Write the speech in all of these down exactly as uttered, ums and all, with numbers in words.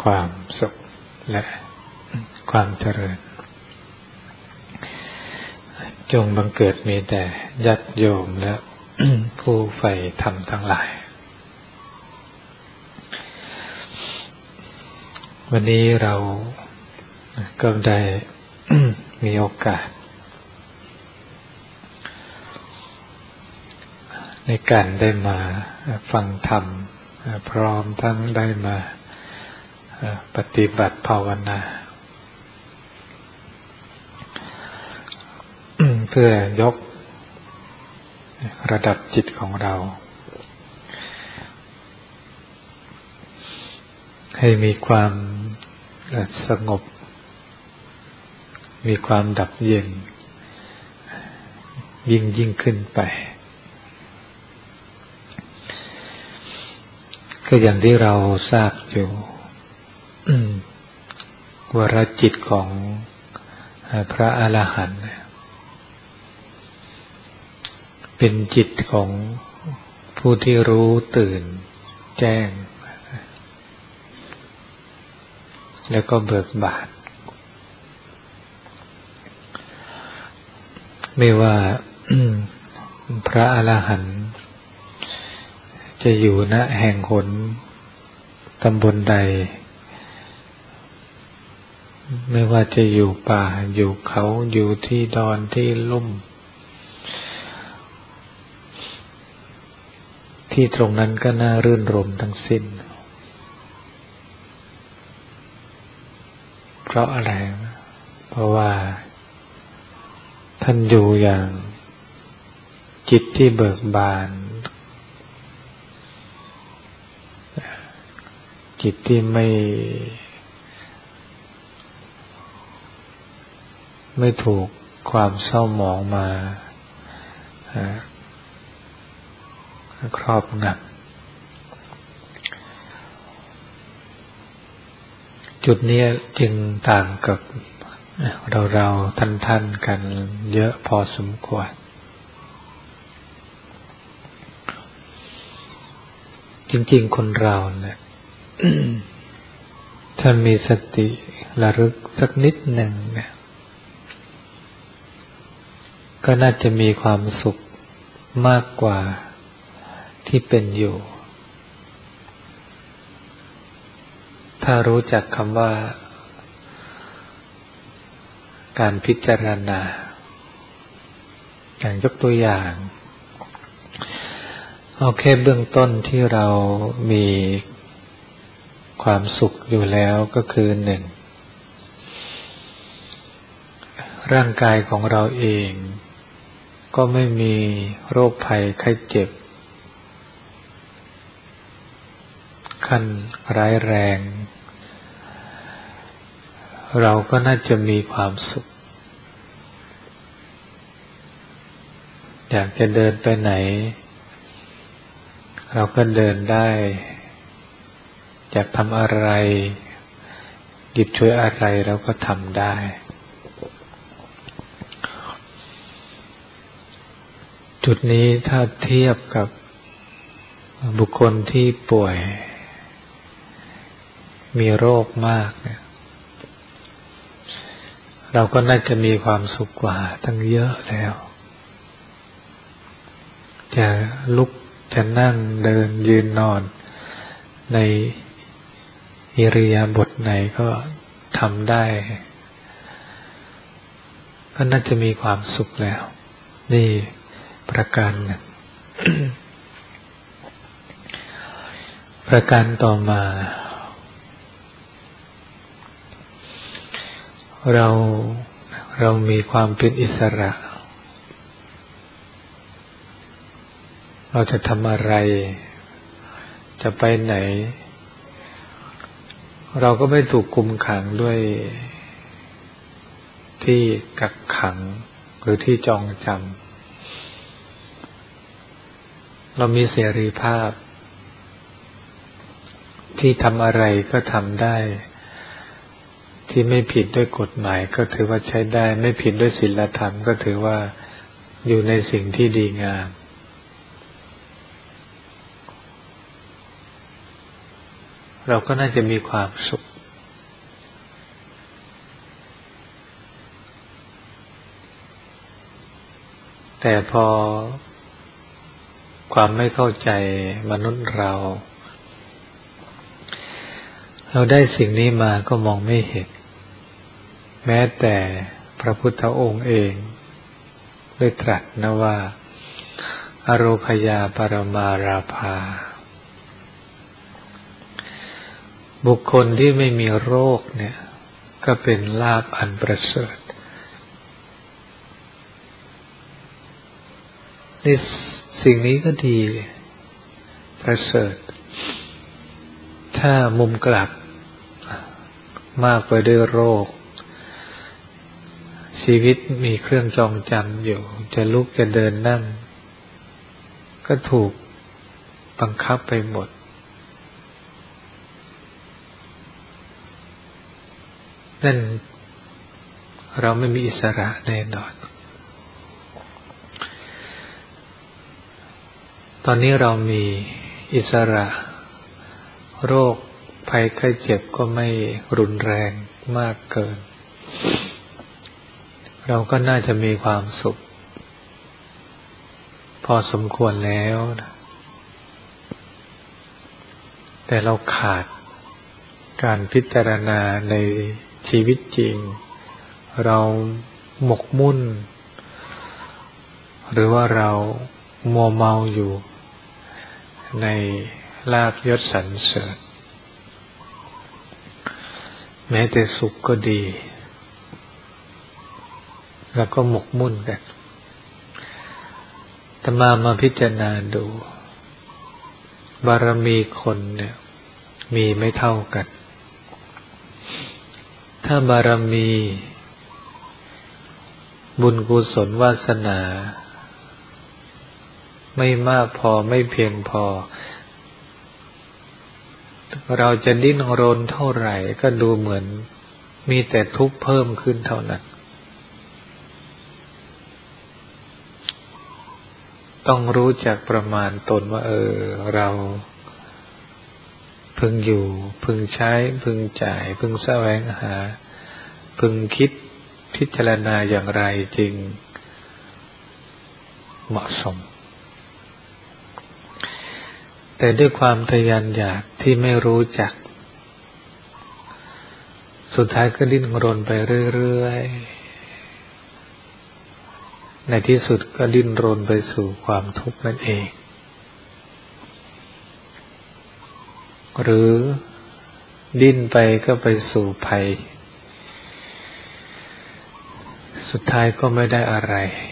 ความสุขและความเจริญจงบังเกิดมีแต่ญาติโยมและผู้ใฝ่ธรรมทั้งหลายวันนี้เราก็ได้มีโอกาสในการได้มาฟังธรรมพร้อมทั้งได้มาปฏิบัติภาวนาเพื่อยกระดับจิตของเราให้มีความสงบมีความดับเย็นยิ่งยิ่งขึ้นไปก็อย่างที่เราทราบอยู่วรจิตของพระอรหันต์เป็นจิตของผู้ที่รู้ตื่นแจ้งแล้วก็เบิกบานไม่ว่าพระอรหันต์จะอยู่ณแห่งหนตำบลใดไม่ว่าจะอยู่ป่าอยู่เขาอยู่ที่ดอนที่ลุ่มที่ตรงนั้นก็น่ารื่นรมทั้งสิ้นเพราะอะไรเพราะว่าท่านอยู่อย่างจิตที่เบิกบานจิตที่ไม่ไม่ถูกความเศร้าหมองมาครอบงำจุดนี้จึงต่างกับเราเราท่านท่านกันเยอะพอสมควรจริงๆคนเราเนี่ยท่านมีสติระลึกสักนิดหนึ่งเนี่ยก็น่าจะมีความสุขมากกว่าที่เป็นอยู่ถ้ารู้จักคำว่าการพิจารณาอย่างยกตัวอย่างเอาแค่เบื้องต้นที่เรามีความสุขอยู่แล้วก็คือหนึ่งร่างกายของเราเองก็ไม่มีโรคภัยไข้เจ็บขั้นร้ายแรงเราก็น่าจะมีความสุขอยากจะเดินไปไหนเราก็เดินได้อยากทำอะไรหยิบช่วยอะไรเราก็ทำได้จุดนี้ถ้าเทียบกับบุคคลที่ป่วยมีโรคมากเนี่ยเราก็น่าจะมีความสุขกว่าตั้งเยอะแล้วจะลุกจะนั่งเดินยืนนอนในอิริยาบถไหนก็ทำได้ก็น่าจะมีความสุขแล้วนี่ประการหนึ่ง ประการต่อมาเราเรามีความเป็นอิสระเราจะทำอะไรจะไปไหนเราก็ไม่ถูกคุมขังด้วยที่กักขังหรือที่จองจำเรามีเสรีภาพที่ทำอะไรก็ทำได้ที่ไม่ผิดด้วยกฎหมายก็ถือว่าใช้ได้ไม่ผิดด้วยศีลธรรมก็ถือว่าอยู่ในสิ่งที่ดีงาม เราก็น่าจะมีความสุขแต่พอความไม่เข้าใจมนุษย์เราเราได้สิ่งนี้มาก็มองไม่เห็นแม้แต่พระพุทธองค์เองได้ตรัสนะว่าอโรคยาปรมาราภาบุคคลที่ไม่มีโรคเนี่ยก็เป็นลาภอันประเสริฐนี่สิ่งนี้ก็ดีประเสริฐถ้ามุมกลับมากไปด้วยโรคชีวิตมีเครื่องจองจำอยู่จะลุกจะเดินนั่งก็ถูกบังคับไปหมดนั่นเราไม่มีอิสระแน่นอนตอนนี้เรามีอิสระโรคภัยไข้เจ็บก็ไม่รุนแรงมากเกินเราก็น่าจะมีความสุขพอสมควรแล้วนะแต่เราขาดการพิจารณาในชีวิตจริงเราหมกมุ่นหรือว่าเรามัวเมาอยู่ในลาภยศสรรเสริญแม้แต่สุขก็ดีแล้วก็หมกมุ่นกันแต่มามาพิจารณาดูบารมีคนเนี่ยมีไม่เท่ากันถ้าบารมีบุญกุศลวาสนาไม่มากพอไม่เพียงพอเราจะดิ้นรนเท่าไหร่ก็ดูเหมือนมีแต่ทุกข์เพิ่มขึ้นเท่านั้นต้องรู้จักประมาณตนว่าเออเราพึงอยู่พึงใช้พึงจ่ายพึงแสวงหาพึงคิดพิจารณาอย่างไรจึงเหมาะสมแต่ด้วยความทะยานอยากที่ไม่รู้จักสุดท้ายก็ดิ้นรนไปเรื่อยๆในที่สุดก็ดิ้นรนไปสู่ความทุกข์นั่นเองหรือดิ้นไปก็ไปสู่ภัยสุดท้ายก็ไม่ได้อะไร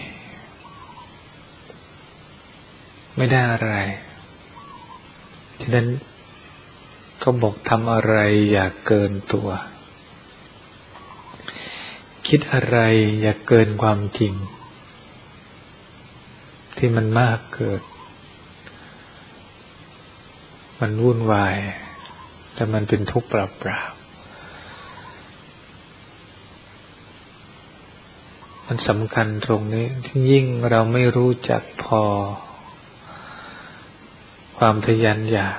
ไม่ได้อะไรฉะนั้นก็บอกทำอะไรอย่าเกินตัวคิดอะไรอย่าเกินความจริงที่มันมากเกินมันวุ่นวายแต่มันเป็นทุกข์เปล่าๆมันสำคัญตรงนี้ที่ยิ่งเราไม่รู้จักพอความทะยานอยาก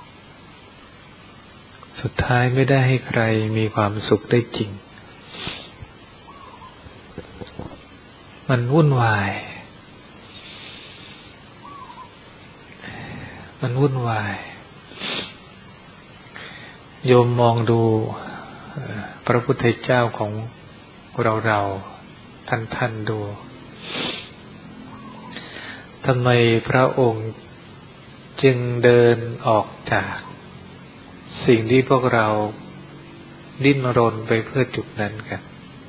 สุดท้ายไม่ได้ให้ใครมีความสุขได้จริงมันวุ่นวายมันวุ่นวายโยมมองดูพระพุทธเจ้าของเราเราท่านท่านดูทำไมพระองค์จึงเดินออกจากสิ่งที่พวกเราดิ้นรนไปเพื่อจุดนั้นกัน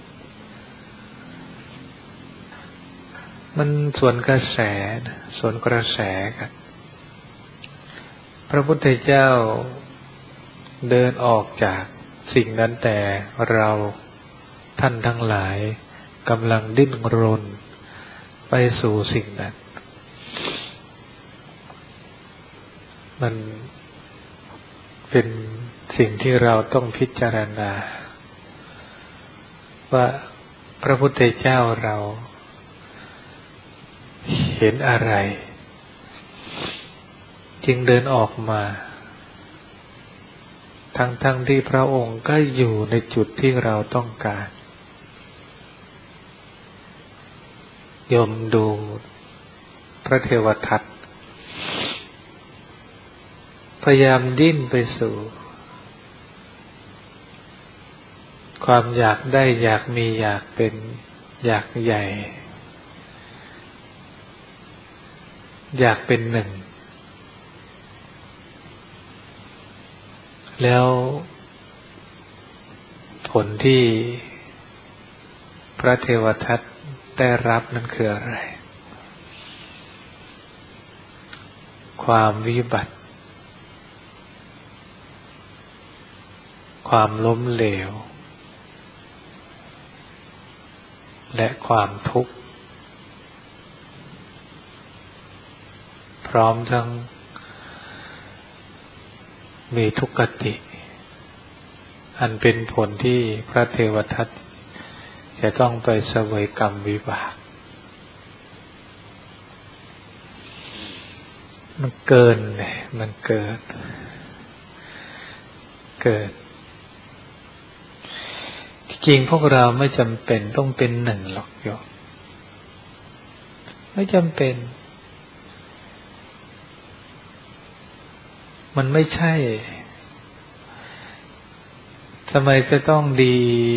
มันส่วนกระแสส่วนกระแสกันพระพุทธเจ้าเดินออกจากสิ่งนั้นแต่เราท่านทั้งหลายกำลังดิ้นรนไปสู่สิ่งนั้นมันเป็นสิ่งที่เราต้องพิจารณาว่าพระพุทธเจ้าเราเห็นอะไรจึงเดินออกมาทั้งๆที่พระองค์ก็อยู่ในจุดที่เราต้องการโยมดูพระเทวทัตพยายามดิ้นไปสู่ความอยากได้อยากมีอยากเป็นอยากใหญ่อยากเป็นหนึ่งแล้วผลที่พระเทวทัตได้รับนั้นคืออะไรความวิบัติความล้มเหลวและความทุกข์พร้อมทั้งมีทุกขติอันเป็นผลที่พระเทวทัตจะต้องไปเสวยกรรมวิบากมันเกินเลยมันเกิดเกิดจริงพวกเราไม่จำเป็นต้องเป็นหนึ่งหรอกโยมไม่จำเป็นมันไม่ใช่ทำไมจะต้องดี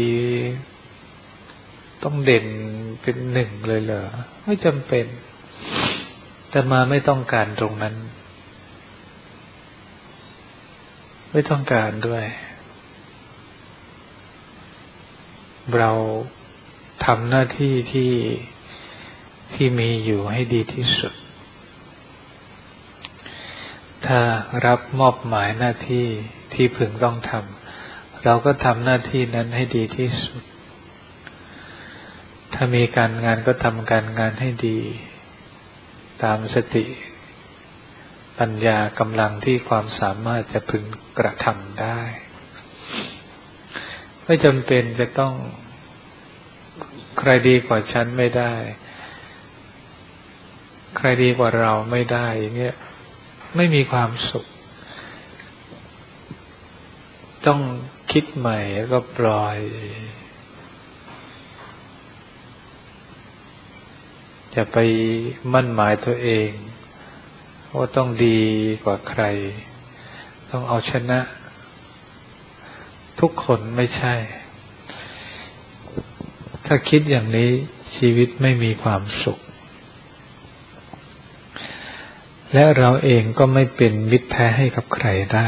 ต้องเด่นเป็นหนึ่งเลยเหรอไม่จำเป็นแต่มาไม่ต้องการตรงนั้นไม่ต้องการด้วยเราทำหน้าที่ที่ที่มีอยู่ให้ดีที่สุดถ้ารับมอบหมายหน้าที่ที่พึงต้องทำเราก็ทำหน้าที่นั้นให้ดีที่สุดถ้ามีการงานก็ทำการงานให้ดีตามสติปัญญากำลังที่ความสามารถจะพึงกระทำได้ไม่จำเป็นจะต้องใครดีกว่าฉันไม่ได้ใครดีกว่าเราไม่ได้อย่างเงี้ยไม่มีความสุขต้องคิดใหม่แล้วก็ปล่อยอย่าไปมั่นหมายตัวเองว่าต้องดีกว่าใครต้องเอาชนะทุกคนไม่ใช่ถ้าคิดอย่างนี้ชีวิตไม่มีความสุขและเราเองก็ไม่เป็นมิตรแท้ให้กับใครได้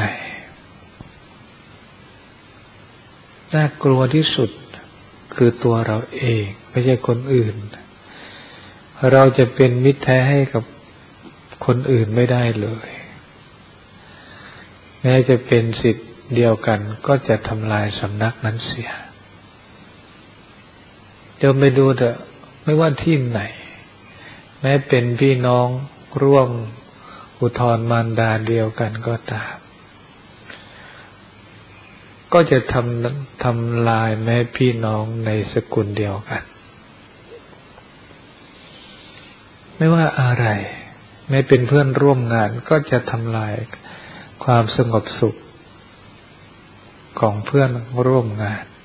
น่ากลัวที่สุดคือตัวเราเองไม่ใช่คนอื่นเราจะเป็นมิตรแท้ให้กับคนอื่นไม่ได้เลยแม้จะเป็นสิทธิ์เดียวกันก็จะทำลายสำนักนั้นเสียเดี๋ยวไปดูเถอะไม่ว่าที่ไหนแม้เป็นพี่น้องร่วมอุทธรมารดาเดียวกันก็ตามก็จะทำทำลายแม้พี่น้องในสกุลเดียวกันไม่ว่าอะไรแม้เป็นเพื่อนร่วมงานก็จะทำลายความสงบสุขของเพื่อนร่วมงาน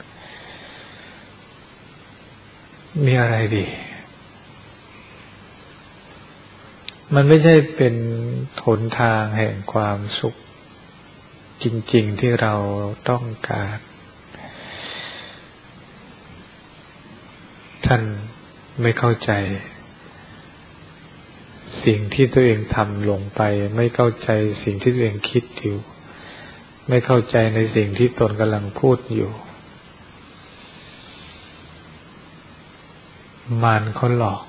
มีอะไรดีมันไม่ใช่เป็นหนทางแห่งความสุขจริงๆที่เราต้องการท่านไม่เข้าใจสิ่งที่ตัวเองทำลงไปไม่เข้าใจสิ่งที่ตัวเองคิดอยู่ไม่เข้าใจในสิ่งที่ตนกำลังพูดอยู่มารเขาหลอก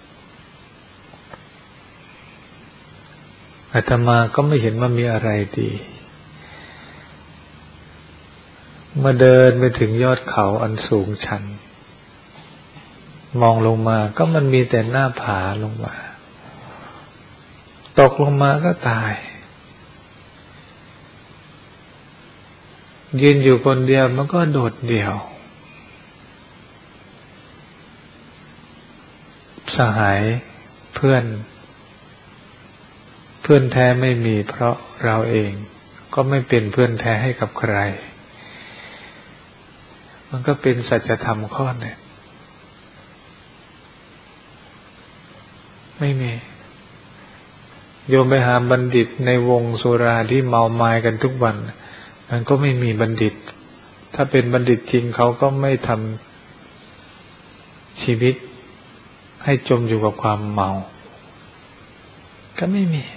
อาตมาก็ไม่เห็นว่ามีอะไรดีเมื่อเดินไปถึงยอดเขาอันสูงชันมองลงมาก็มันมีแต่หน้าผาลงมาตกลงมาก็ตายยืนอยู่คนเดียวมันก็โดดเดี่ยวสหายเพื่อนเพื่อนแท้ไม่มีเพราะเราเองก็ไม่เป็นเพื่อนแท้ให้กับใครมันก็เป็นสัจธรรมข้อหนึ่งไม่มีโยมไปหาบัณฑิตในวงสุราที่เมาไม้กันทุกวันมันก็ไม่มีบัณฑิตถ้าเป็นบัณฑิตจริงเขาก็ไม่ทำชีวิตให้จมอยู่กับความเมาก็ไม่มี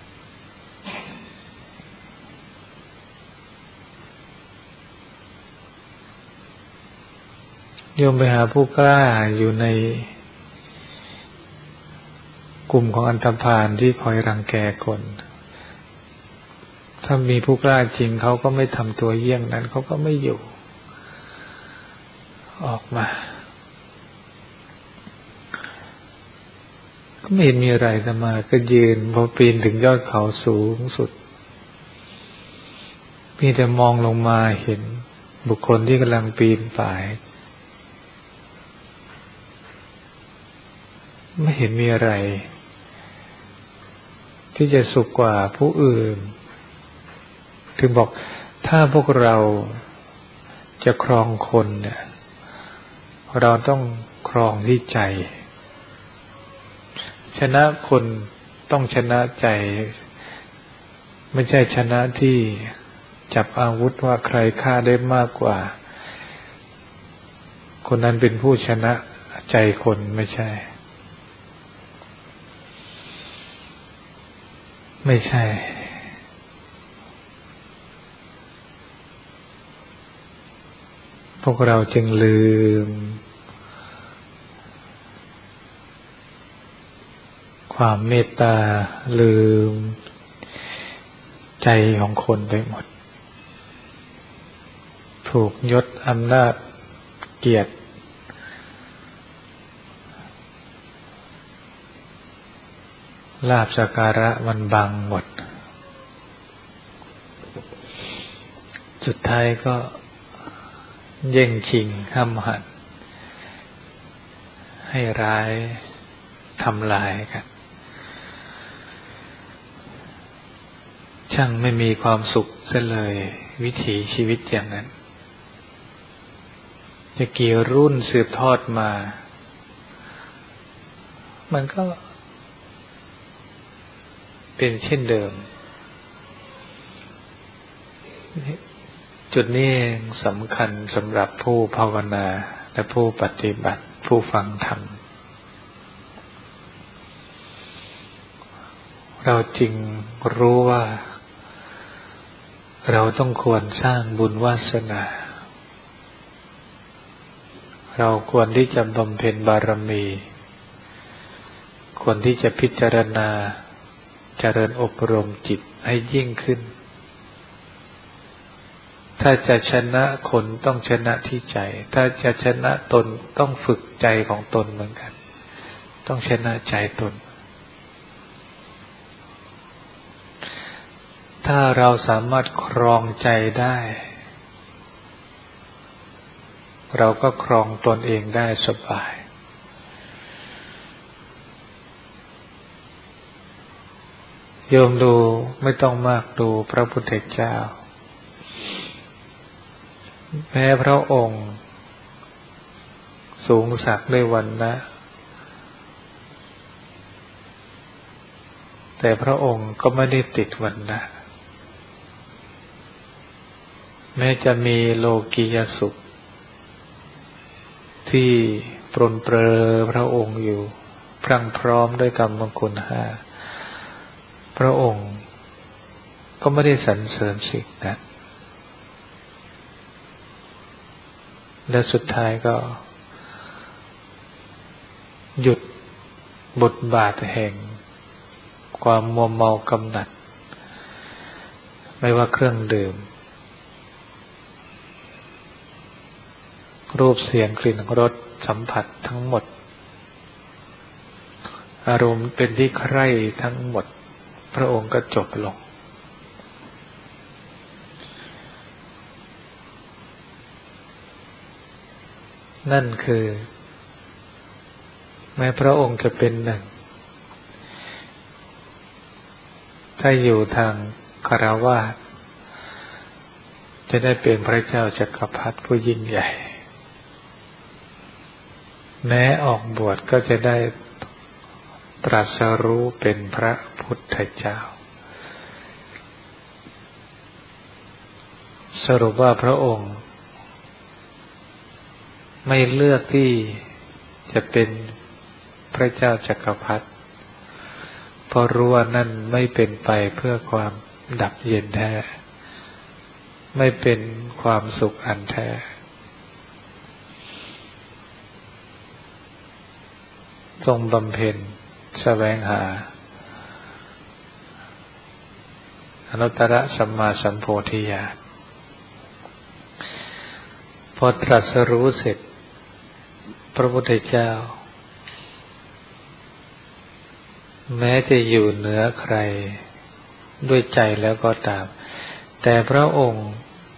โยมไปหาผู้กล้าอยู่ในกลุ่มของอันธพาลที่คอยรังแกคนถ้ามีผู้กล้าจริงเขาก็ไม่ทำตัวเยี่ยงนั้นเขาก็ไม่อยู่ออกมาก็ไม่เห็นมีอะไรแต่มาก็ยืนพอปีนถึงยอดเขาสูงสุดมีแต่มองลงมาเห็นบุคคลที่กำลังปีนป่ายไม่เห็นมีอะไรที่จะสุขกว่าผู้อื่นถึงบอกถ้าพวกเราจะครองคนเนี่ยเราต้องครองที่ใจชนะคนต้องชนะใจไม่ใช่ชนะที่จับอาวุธว่าใครฆ่าได้มากกว่าคนนั้นเป็นผู้ชนะใจคนไม่ใช่ไม่ใช่พวกเราจึงลืมความเมตตาลืมใจของคนไปหมดถูกยศอำนาจเกียรติลาภสักการะมันบังหมดสุดท้ายก็แย่งชิงห้ำหั่นให้ร้ายทำลายกันช่างไม่มีความสุขเสียเลยวิถีชีวิตอย่างนั้นจะกี่รุ่นสืบทอดมามันก็เป็นเช่นเดิมจุดนี้เองสำคัญสำหรับผู้ภาวนาและผู้ปฏิบัติผู้ฟังธรรมเราจึงรู้ว่าเราต้องควรสร้างบุญวาสนาเราควรที่จะบำเพ็ญบารมีควรที่จะพิจารณาเจริญอบรมจิตให้ยิ่งขึ้นถ้าจะชนะคนต้องชนะที่ใจถ้าจะชนะตนต้องฝึกใจของตนเหมือนกันต้องชนะใจตนถ้าเราสามารถครองใจได้เราก็ครองตนเองได้สบายโยมดูไม่ต้องมากดูพระพุทธเจ้าแม้พระองค์สูงสักด้วยวรรณะแต่พระองค์ก็ไม่ได้ติดวรรณะแม้จะมีโลกียสุขที่ปรนเปรอพระองค์อยู่พรั่งพร้อมด้วยกรรมคุณห้าพระองค์ก็ไม่ได้สรรเสริญสิ่งนั้นและสุดท้ายก็หยุดบทบาทแห่งความมัวเมากำหนัดไม่ว่าเครื่องดื่มรูปเสียงกลิ่นรสสัมผัสทั้งหมดอารมณ์เป็นที่ใคร่ทั้งหมดพระองค์ก็จบลงนั่นคือแม้พระองค์จะเป็นหนึ่งถ้าอยู่ทางคฤหัสถ์จะได้เป็นพระเจ้าจักรพรรดิผู้ยิ่งใหญ่แม้ออกบวชก็จะได้ตรัสรู้เป็นพระพุทธเจ้าสรุปว่าพระองค์ไม่เลือกที่จะเป็นพระเจ้าจักรพรรดิเพราะรู้ว่านั่นไม่เป็นไปเพื่อความดับเย็นแท้ไม่เป็นความสุขอันแท้ทรงบำเพ็ญแสวงหาอนุตตรสัมมาสัมโพธิญาณพอตรัสรู้เสร็จพระพุทธเจ้าแม้จะอยู่เหนือใครด้วยใจแล้วก็ตามแต่พระองค์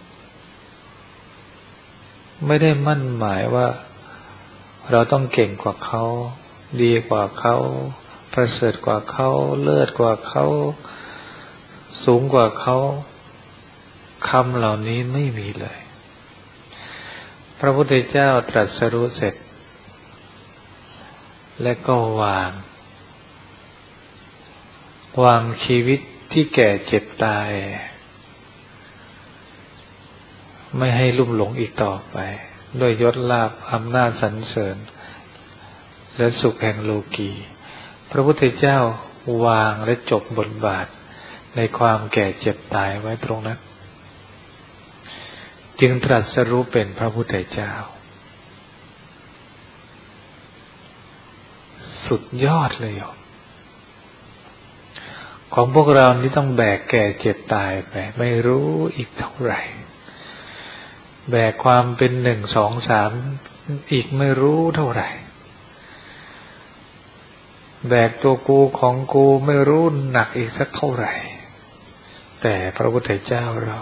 ไม่ได้มั่นหมายว่าเราต้องเก่งกว่าเขาดีกว่าเขาประเสริฐกว่าเขาเลิศกว่าเขาสูงกว่าเขาคำเหล่านี้ไม่มีเลยพระพุทธเจ้าตรัสรู้เสร็จและก็วางวางชีวิตที่แก่เจ็บตายไม่ให้ลุ่มหลงอีกต่อไปด้วยยศลาภอำนาจสรรเสริญและสุขแห่งโลกีพระพุทธเจ้าวางและจบบทบาทในความแก่เจ็บตายไว้ตรงนั้นจึงตรัสรู้เป็นพระพุทธเจ้าสุดยอดเลยอ่ะของพวกเรานี่ต้องแบกแก่เจ็บตายไปไม่รู้อีกเท่าไหร่แบกความเป็นหนึ่งสองสามอีกไม่รู้เท่าไหร่แบกตัวกูของกูไม่รู้หนักอีกสักเท่าไหร่แต่พระพุทธเจ้าเรา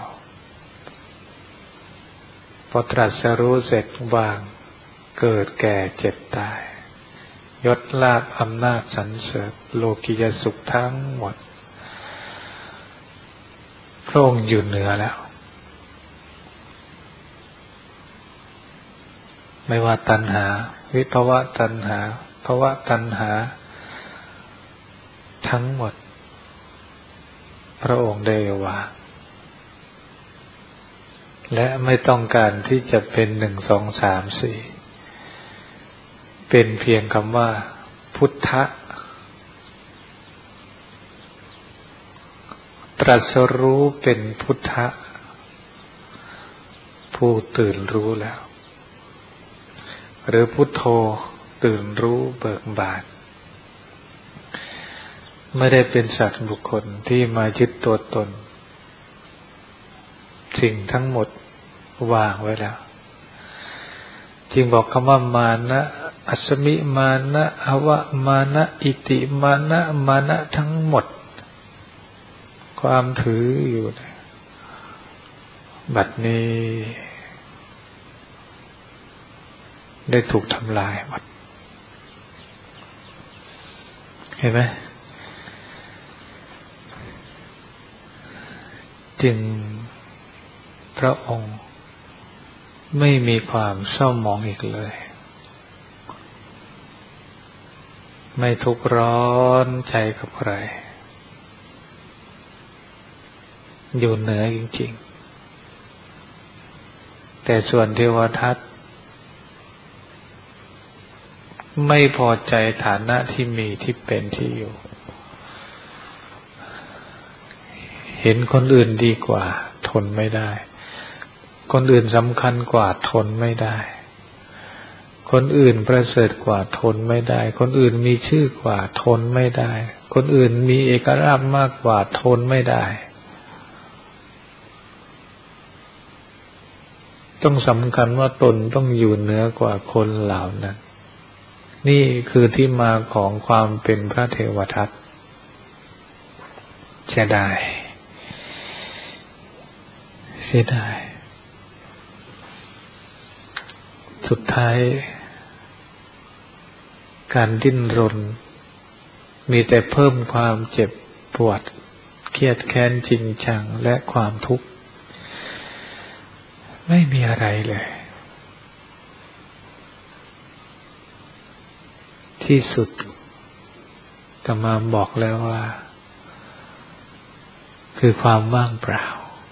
พอตรัสรู้เสร็จวางเกิดแก่เจ็บตายยศลาภอำนาจสรรเสริญโลกิยสุขทั้งหมดพระองค์อยู่เหนือแล้วไม่ว่าตัณหาวิภวะตัณหาภวะตัณหาทั้งหมดพระองค์ได้วางและไม่ต้องการที่จะเป็นหนึ่งสองสามสี่เป็นเพียงคำว่าพุทธะตรัสรู้เป็นพุทธะผู้ตื่นรู้แล้วหรือพุทโธตื่นรู้เบิกบานไม่ได้เป็นสัตว์บุคคลที่มายึดตัวตนสิ่งทั้งหมดวางไว้แล้วจึงบอกคำว่ามานะอัสมิมานะอวะมานะอิติมานะมานะทั้งหมดความถืออยู่บัดนี้ได้ถูกทำลายหมดเห็นไหมจึงพระองค์ไม่มีความเศร้าหมองอีกเลยไม่ทุกข์ร้อนใจกับใครอยู่เหนือจริงๆแต่ส่วนเทวทัตไม่พอใจฐานะที่มีที่เป็นที่อยู่เห็นคนอื่นดีกว่าทนไม่ได้คนอื่นสำคัญกว่าทนไม่ได้คนอื่นประเสริฐกว่าทนไม่ได้คนอื่นมีชื่อกว่าทนไม่ได้คนอื่นมีเอกราชมากกว่าทนไม่ได้ต้องสำคัญว่าตนต้องอยู่เหนือกว่าคนเหล่านั้นนี่คือที่มาของความเป็นพระเทวทัตเสียดายเสียดายสุดท้ายการดิ้นรนมีแต่เพิ่มความเจ็บปวดเครียดแค้นจริงจังและความทุกข์ไม่มีอะไรเลยที่สุดแต่มาบอกแล้วว่าคือความว่างเปล่า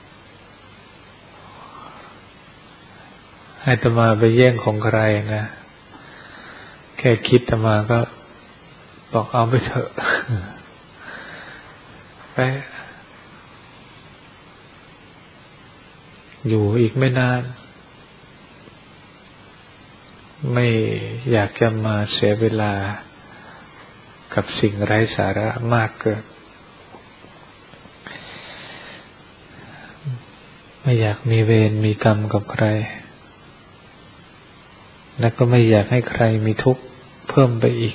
ให้อาตมาไปแย่งของใครนะแค่คิดอาตมาก็บอกเอาไปเถอะไปอยู่อีกไม่นานไม่อยากจะมาเสียเวลากับสิ่งไร้สาระมากเกินไม่อยากมีเวรมีกรรมกับใครและก็ไม่อยากให้ใครมีทุกข์เพิ่มไปอีก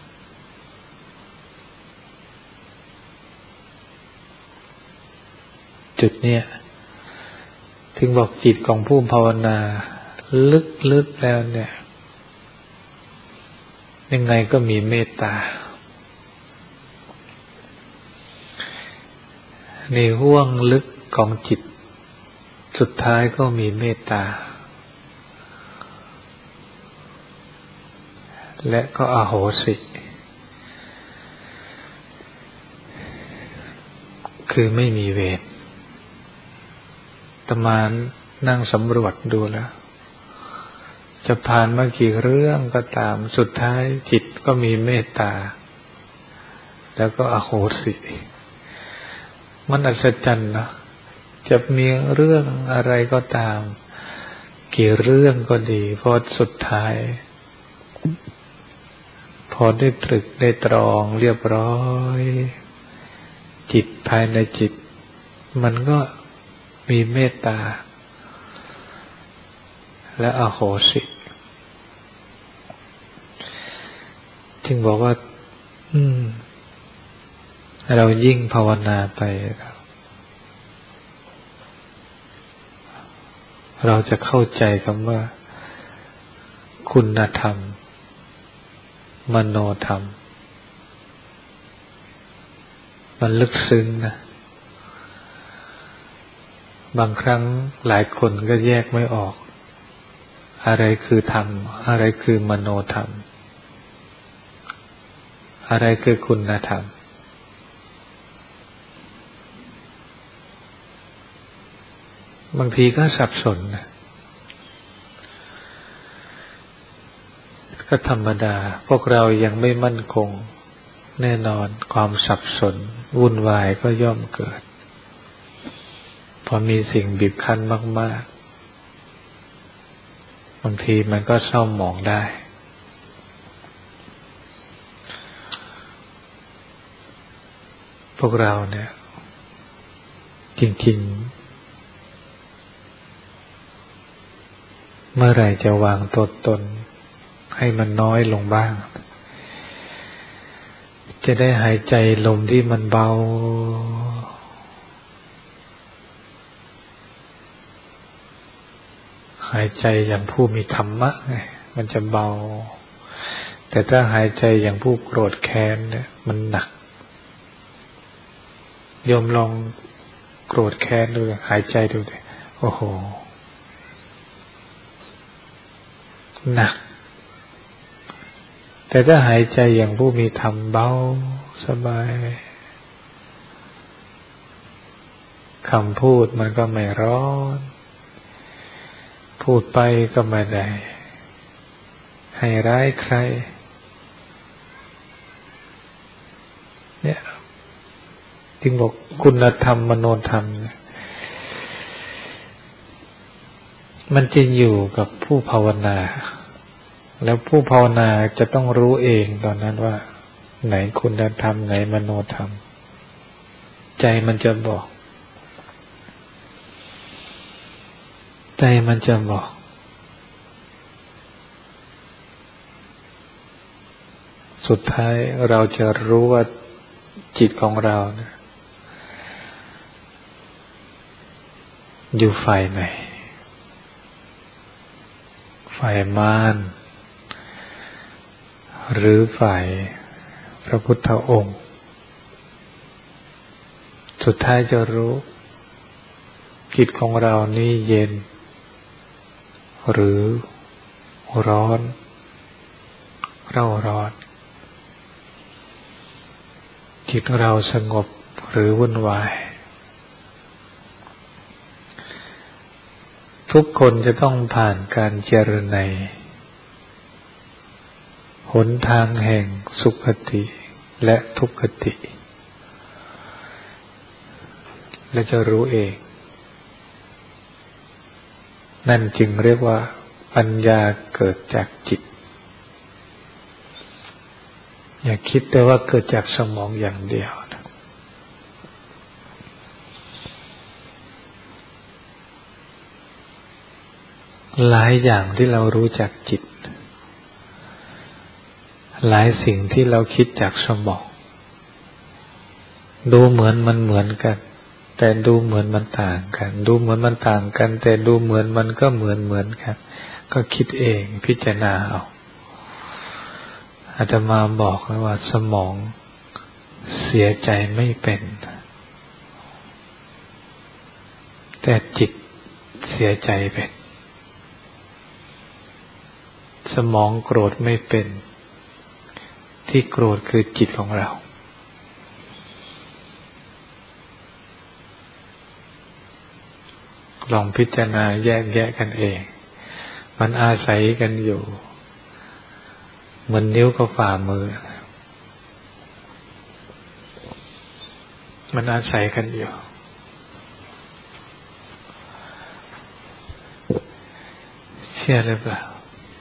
จุดเนี้ยถึงบอกจิตของผู้ภาวนาลึกๆแล้วเนี่ยยังไงก็มีเมตตาในห้วงลึกของจิตสุดท้ายก็มีเมตตาและก็อโหสิคือไม่มีเวรอาตมานั่งสำรวจดูแล้วจะผ่านมากี่เรื่องก็ตามสุดท้ายจิตก็มีเมตตาแล้วก็อโหสิมันอัศจรรย์นะจะมีเรื่องอะไรก็ตามกี่เรื่องก็ดีพอสุดท้ายพอได้ตรึกได้ตรองเรียบร้อยจิตภายในจิตมันก็มีเมตตาและอโหสิจึงบอกว่าอืมเรายิ่งภาวนาไปเราจะเข้าใจคำว่าคุณธรรมมโนธรรมมันลึกซึ้งนะบางครั้งหลายคนก็แยกไม่ออกอะไรคือธรรมอะไรคือมโนธรรมอะไรคือคุณธรรมบางทีก็สับสนนะก็ธรรมดาพวกเรายังไม่มั่นคงแน่นอนความสับสนวุ่นวายก็ย่อมเกิดพอมีสิ่งบีบคั้นมากๆบางทีมันก็เศร้าหมองได้พวกเราเนี่ยจริงๆเมื่อไหร่จะวางตัวตนให้มันน้อยลงบ้างจะได้หายใจลมที่มันเบาหายใจอย่างผู้มีธรรมะไงมันจะเบาแต่ถ้าหายใจอย่างผู้โกรธแค้นเนี่ยมันหนักยอมลองโกรธแค้นดูหายใจดูดิโอ้โหหนักแต่ถ้าหายใจอย่างผู้มีธรรมเบาสบายคำพูดมันก็ไม่ร้อนพูดไปก็ไม่ได้ให้ร้ายใครเนี่ยจึงบอกคุณธรรมมโนธรรมมันจะอยู่กับผู้ภาวนาแล้วผู้ภาวนาจะต้องรู้เองตอนนั้นว่าไหนคุณธรรมไหนมโนธรรมใจมันจะบอกใจมันจะบอกสุดท้ายเราจะรู้ว่าจิตของเราเนี่ยอยู่ฝ่ายไหนฝ่ายมารหรือฝ่ายพระพุทธองค์สุดท้ายจะรู้จิตของเรานี่เย็นหรือร้อนเร่าร้อนจิตเราสงบหรือวุ่นวายทุกคนจะต้องผ่านการเจรไนหนทางแห่งสุขติและทุกขติและจะรู้เองนั่นจึงเรียกว่าปัญญาเกิดจากจิตอย่าคิดแต่ว่าเกิดจากสมองอย่างเดียวนะหลายอย่างที่เรารู้จากจิตหลายสิ่งที่เราคิดจากสมองดูเหมือนมันเหมือนกันแต่ดูเหมือนมันต่างกันดูเหมือนมันต่างกันแต่ดูเหมือนมันก็เหมือนเหมือนกันก็คิดเองพิจารณาเอาอาตมาบอกนะว่าสมองเสียใจไม่เป็นแต่จิตเสียใจเป็นสมองโกรธไม่เป็นที่โกรธคือจิตของเราลองพิจารณาแยกแยะกันเองมันอาศัยกันอยู่เหมือนนิ้วกับฝ่ามือมันอาศัยกันอยู่เชื่อหรือเปล่า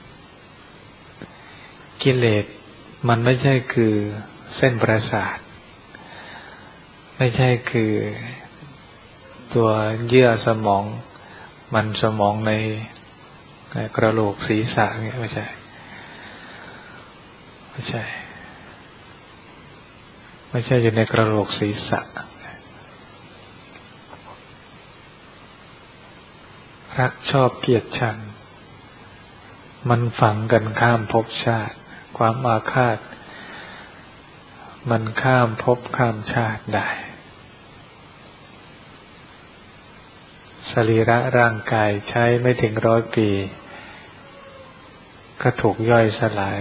กิเลสมันไม่ใช่คือเส้นประสาทไม่ใช่คือตัวเยื่อสมองมันสมองในกระโหลกศีรษะเนี่ยไม่ใช่ไม่ใช่ไม่ใช่อยู่ในกระโหลกศีรษะรักชอบเกลียดชังมันฝังกันข้ามภพชาติความอาฆาตมันข้ามภพข้ามชาติได้สรีระร่างกายใช้ไม่ถึงร้อยปีก็ถูกย่อยสลาย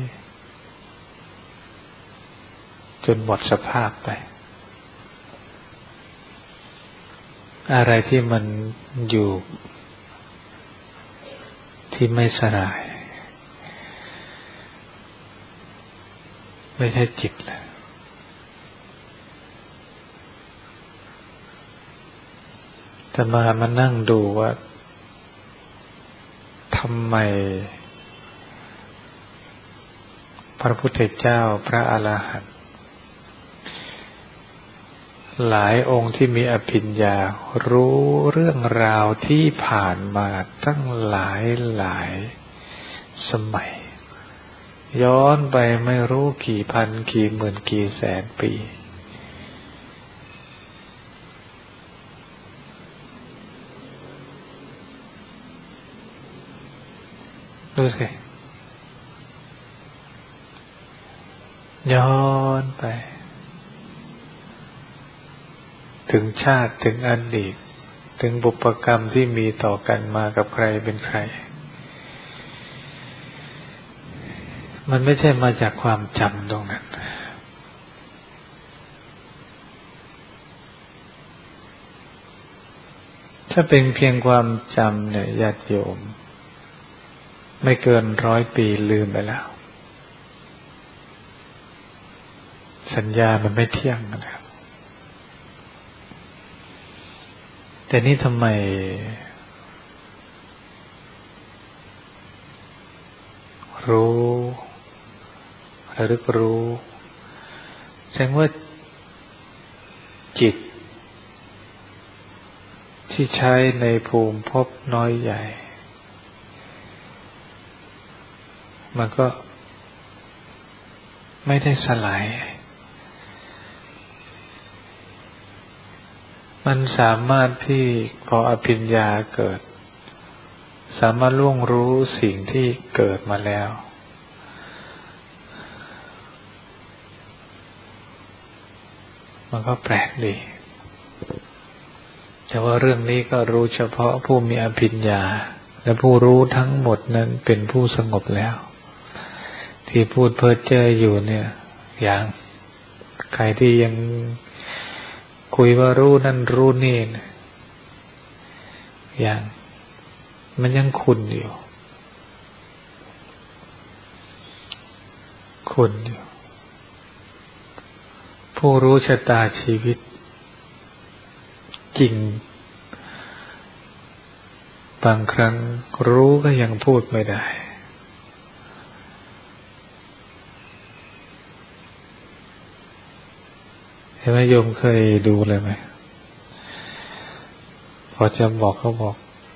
จนหมดสภาพไปอะไรที่มันอยู่ที่ไม่สลายไม่ใช่จิตนะแต่มามานั่งดูว่าทำไมพระพุทธเจ้าพระอรหันต์หลายองค์ที่มีอภิญญารู้เรื่องราวที่ผ่านมาตั้งหลายหลายสมัยย้อนไปไม่รู้กี่พันกี่หมื่นกี่แสนปีดูสิย้อนไปถึงชาติถึงอดีตถึงบุพกรรมที่มีต่อกันมากับใครเป็นใครมันไม่ใช่มาจากความจำตรงนั้นถ้าเป็นเพียงความจำเนี่ยญาติโยมไม่เกินร้อยปีลืมไปแล้วสัญญามันไม่เที่ยงนะครับแต่นี่ทำไมรู้ระลึกรู้แสดงว่าจิตที่ใช้ในภูมิภพน้อยใหญ่มันก็ไม่ได้สลายมันสามารถที่พออภิญญาเกิดสามารถล่วงรู้สิ่งที่เกิดมาแล้วมันก็แปลกดีแต่ว่าเรื่องนี้ก็รู้เฉพาะผู้มีอภิญญาและผู้รู้ทั้งหมดนั้นเป็นผู้สงบแล้วที่พูดเพ้อเจ้ออยู่เนี่ยอย่างใครที่ยังคุยว่ารู้นั่นรู้นี่นะอย่างมันยังขุ่นอยู่ขุ่นอยู่ผู้รู้ชะตาชีวิตจริงบางครั้งรู้ก็ยังพูดไม่ได้เห็นไหมโยมเคยดูเลยไหมพอจะบอกเขาบอก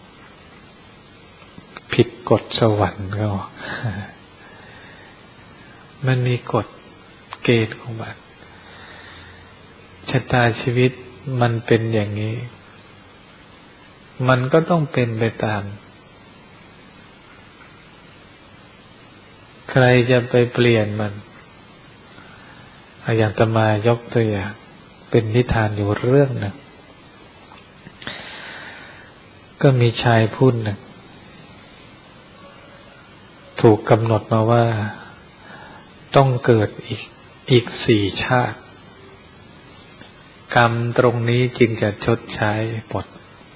ผิดกฎสวรรค์เขาบอกมันมีกฎเกณฑ์ของมันชะตาชีวิตมันเป็นอย่างนี้มันก็ต้องเป็นไปตามใครจะไปเปลี่ยนมันอย่างอาตมายกตัวอย่างเป็นนิทานอยู่เรื่องหนึ่งก็มีชายผู้หนึ่งถูกกำหนดมาว่าต้องเกิดอีกอีกสี่ชาติกรรมตรงนี้จึงจะชดใช้หมด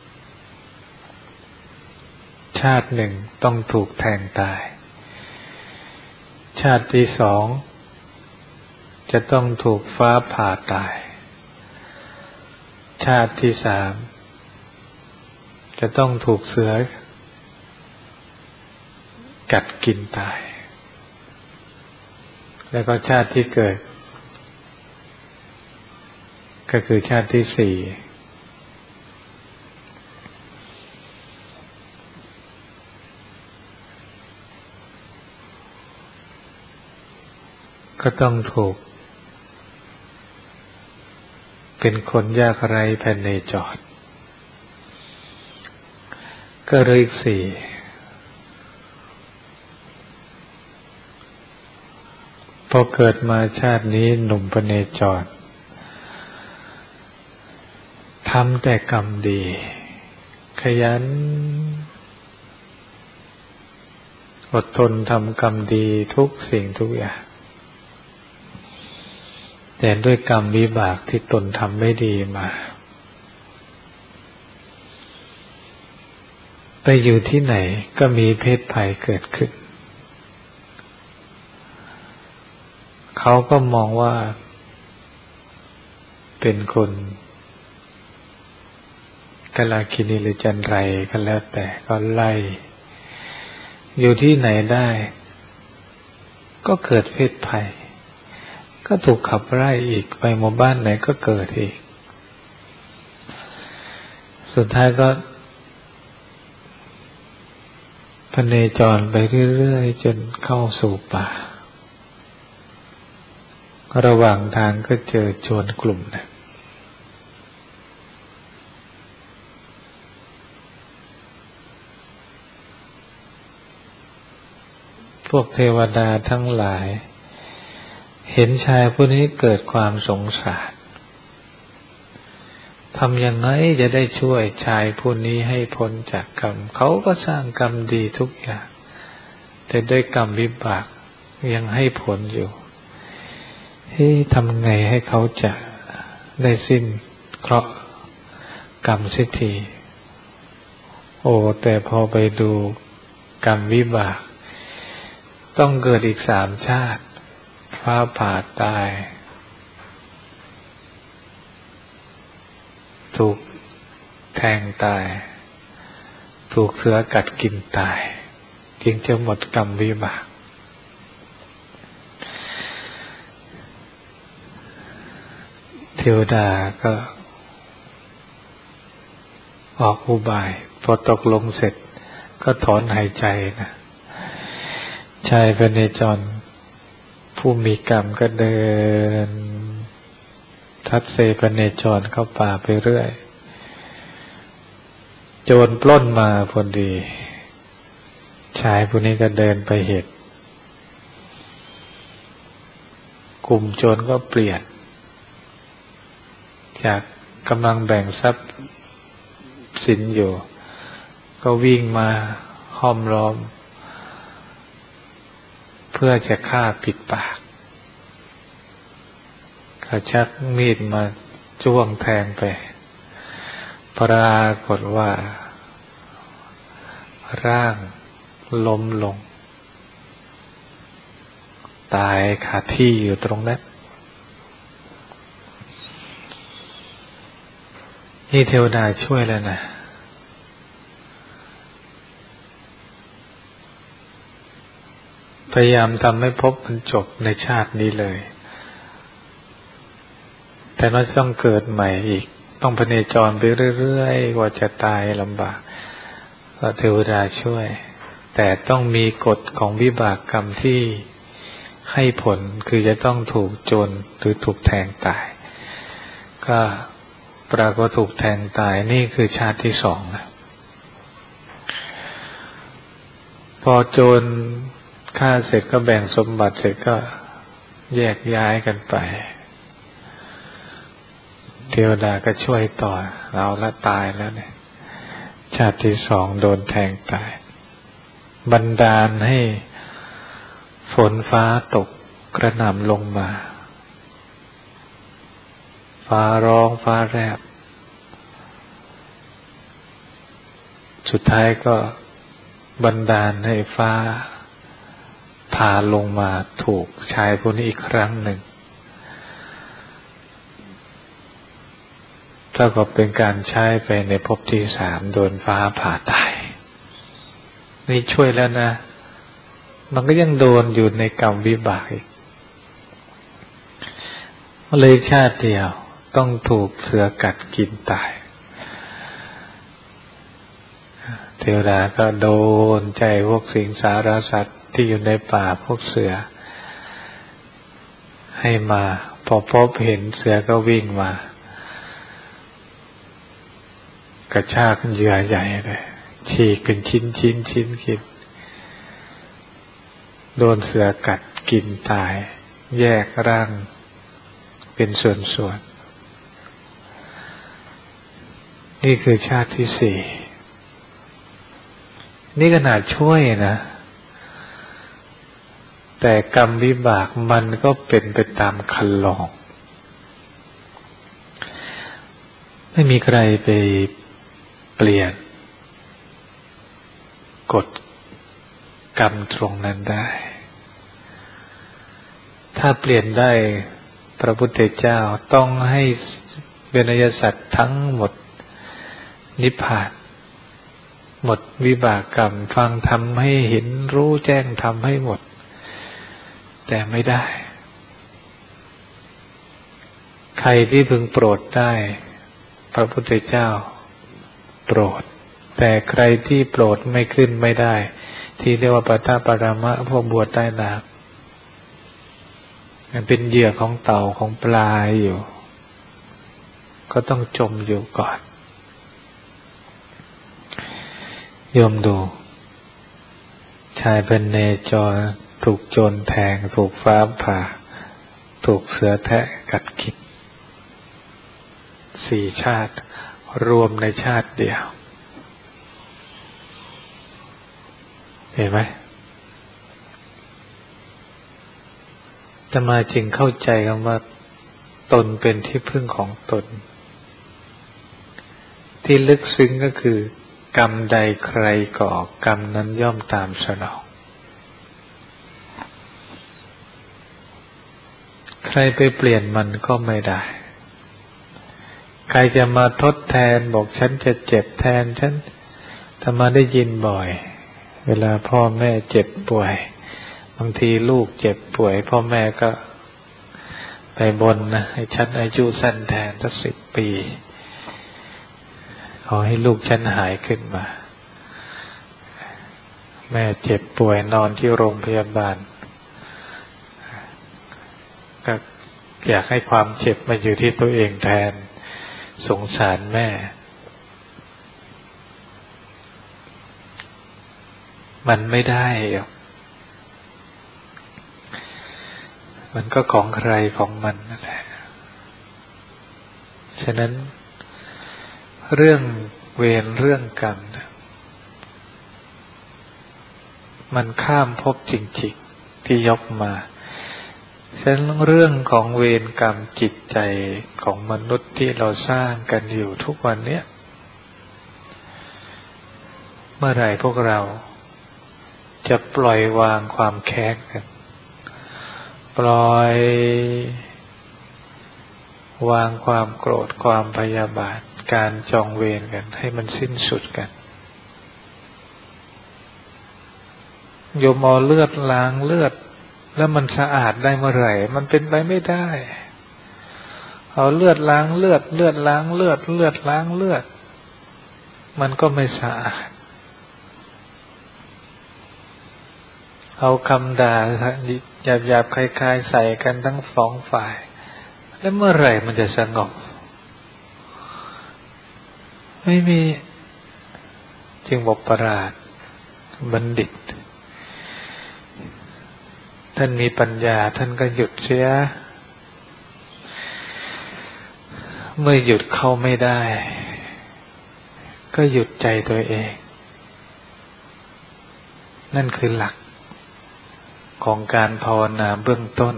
ชาติหนึ่งต้องถูกแทงตายชาติที่สองจะต้องถูกฟ้าผ่าตายชาติที่สามจะต้องถูกเสือกัดกินตายแล้วก็ชาติที่เกิดก็คือชาติที่สี่ก็ต้องถูกเป็นคนยากไร้แผ่นเนจรก็เลยอีกสี่พอเกิดมาชาตินี้หนุ่มพเนจรทำแต่กรรมดีขยันอดทนทำกรรมดีทุกสิ่งทุกอย่างแต่ด้วยกรรมวิบากที่ตนทำไม่ดีมาไปอยู่ที่ไหนก็มีเพศภัยเกิดขึ้นเขาก็มองว่าเป็นคนกาลาคินีหรือจันไรก็แล้วแต่ก็ไล่อยู่ที่ไหนได้ก็เกิดเพศภัยก็ถูกขับไล่อีกไปหมู่บ้านไหนก็เกิดอีกสุดท้ายก็พเนจรไปเรื่อยๆจนเข้าสู่ป่าระหว่างทางก็เจอโจรกลุ่มหนึ่งพวกเทวดาทั้งหลายเห็นชายผู้นี้เกิดความสงสารทำยังไงจะได้ช่วยชายผู้นี้ให้พ้นจากกรรมเขาก็สร้างกรรมดีทุกอย่างแต่ด้วยกรรมวิบากยังให้ผลอยู่เฮ้ทำไงให้เขาจะได้สิ้นเคราะห์กรรมเสียทีโอ้แต่พอไปดูกรรมวิบากต้องเกิดอีกสามชาติฟ้าผ่าตายถูกแทงตายถูกเสือกัดกินตายจึงจะหมดกรรมวิบากเทวดาก็ออกอุบายพอตกลงเสร็จก็ถอนหายใจนะชายพเนจรผู้มีกรรมก็เดินทัดเซพเนจรเข้าป่าไปเรื่อยโจรปล้นมาพอดีชายผู้นี้ก็เดินไปเห็นกลุ่มโจรก็เปลี่ยนจากกำลังแบ่งทรัพย์สินอยู่ก็วิ่งมาห้อมล้อมเพื่อจะฆ่าปิดปากก็ก็ชักมีดมาจ้วงแทงไปปรากฏว่าร่างล้มลงตายคาที่อยู่ตรงนั้นนี่เทวดาช่วยแล้วนะพยายามทำให้พบมันจบในชาตินี้เลยแต่เราต้องเกิดใหม่อีกต้องพเนจรไปเรื่อยๆกว่าจะตายลำบากก็เทวดาช่วยแต่ต้องมีกฎของวิบากกรรมที่ให้ผลคือจะต้องถูกโจรหรือถูกแทงตายก็ปรากฏถูกแทงตายนี่คือชาติที่สองนะพอโจรฆ่าเสร็จก็แบ่งสมบัติเสร็จก็แยกย้ายกันไปเทวดาก็ช่วยต่อเราละตายแล้วเนี่ยชาติที่สองโดนแทงตายบันดาลให้ฝนฟ้าตกกระหน่ำลงมาฟ้าร้องฟ้าแรบสุดท้ายก็บันดาลให้ฟ้าพาลงมาถูกชายผู้นี้อีกครั้งหนึ่งเท่ากับเป็นการใช้ไปในภพที่สามโดนฟ้าผ่าตายนี่ช่วยแล้วนะมันก็ยังโดนอยู่ในกรรมวิบากอีกเลยชาติเดียวต้องถูกเสือกัดกินตายเทวดาก็โดนใจพวกสิงสารสัตว์ที่อยู่ในป่าพวกเสือให้มาพอพบเห็นเสือก็วิ่งมากระชากเหยื่อใหญ่เลยฉีกเป็นชิ้นชิ้นชิ้นกินโดนเสือกัดกินตายแยกร่างเป็นส่วนๆนี่คือชาติที่สี่นี่ขนาดช่วยนะแต่กรรมวิบากมันก็เป็นไปตามคันลองไม่มีใครไปเปลี่ยนกฎกรรมตรงนั้นได้ถ้าเปลี่ยนได้พระพุทธเจ้าต้องให้เวนยสัตว์ทั้งหมดนิพพานหมดวิบากกรรมฟังทำให้เห็นรู้แจ้งทำให้หมดแต่ไม่ได้ใครที่พึงโปรดได้พระพุทธเจ้าโปรดแต่ใครที่โปรดไม่ขึ้นไม่ได้ที่เรียกว่าปตปรามะพวกบวชใต้น้ำมันเป็นเหยื่อของเต่าของปลาอยู่ก็ต้องจมอยู่ก่อนโยมดูชายเป็นเนจรถูกโจรแทงถูกฟ้าผ่าถูกเสือแทะกัดกินสี่ชาติรวมในชาติเดียวเห็นไหมอาตมาจึงเข้าใจคำว่าตนเป็นที่พึ่งของตนที่ลึกซึ้งก็คือกรรมใดใครก่อกรรมนั้นย่อมตามสนองใครไปเปลี่ยนมันก็ไม่ได้ใครจะมาทดแทนบอกฉันจะเจ็บแทนฉันอาตมาได้ยินบ่อยเวลาพ่อแม่เจ็บป่วยบางทีลูกเจ็บป่วยพ่อแม่ก็ไปบนนะให้ฉันอายุสั้นแทนสักสิบปีขอให้ลูกฉันหายขึ้นมาแม่เจ็บป่วยนอนที่โรงพยาบาลก็อยากให้ความเจ็บมาอยู่ที่ตัวเองแทนสงสารแม่มันไม่ได้มันก็ของใครของมันนั่นแหละฉะนั้นเรื่องเวรเรื่องกรรมมันข้ามภพจริงๆที่ยกมาฉะนั้นเรื่องของเวรกรรมจิตใจของมนุษย์ที่เราสร้างกันอยู่ทุกวันเนี้ยเมื่อไหร่พวกเราจะปล่อยวางความแค้นกันปล่อยวางความโกรธความพยาบาทการจองเวรกันให้มันสิ้นสุดกันโยมเอาเลือดล้างเลือดแล้วมันสะอาดได้เมื่อไหร่มันเป็นไปไม่ได้เอาเลือดล้างเลือดเลือดล้างเลือดเลือดล้างเลือดมันก็ไม่สะอาดเอาคำด่าหยาบๆคล้ายๆใส่กันทั้งสองฝ่ายแล้วเมื่อไหร่มันจะสงบไม่มีจึงบอกปราชญ์บัณฑิตท่านมีปัญญาท่านก็หยุดเสียเมื่อหยุดเข้าไม่ได้ก็หยุดใจตัวเองนั่นคือหลักของการภาวนาเบื้องต้น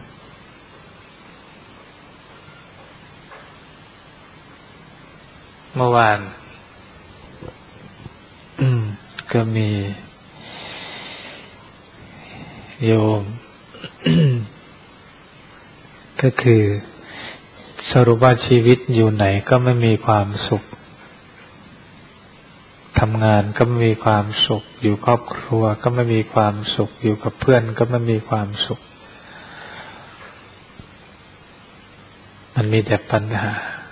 เมื่อวานก็มีโยม ก็คือสรุปว่าชีวิตอยู่ไหนก็ไม่มีความสุขทำงานก็ไม่มีความสุขอยู่ครอบครัวก็ไม่มีความสุขอยู่กับเพื่อนก็ไม่มีความสุขมันมีแต่ปัญหา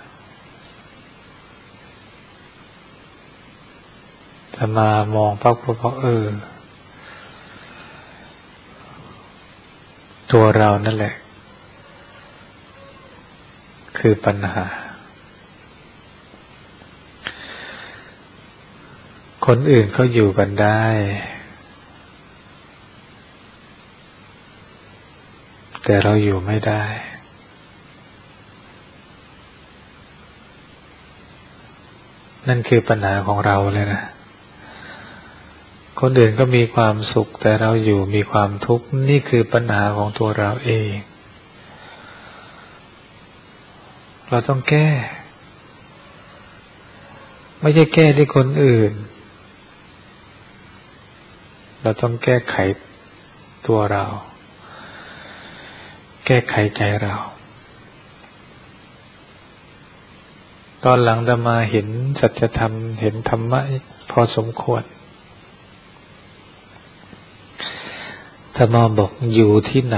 แต่มามองปั๊บก็บอกเออตัวเรานั่นแหละคือปัญหาคนอื่นเขาอยู่กันได้แต่เราอยู่ไม่ได้นั่นคือปัญหาของเราเลยนะคนอื่นก็มีความสุขแต่เราอยู่มีความทุกข์นี่คือปัญหาของตัวเราเองเราต้องแก้ไม่ใช่แก้ที่คนอื่นเราต้องแก้ไขตัวเราแก้ไขใจเราตอนหลังจะมาเห็นสัจธรรมเห็นธรรมะพอสมควรธรรมะบอกอยู่ที่ไหน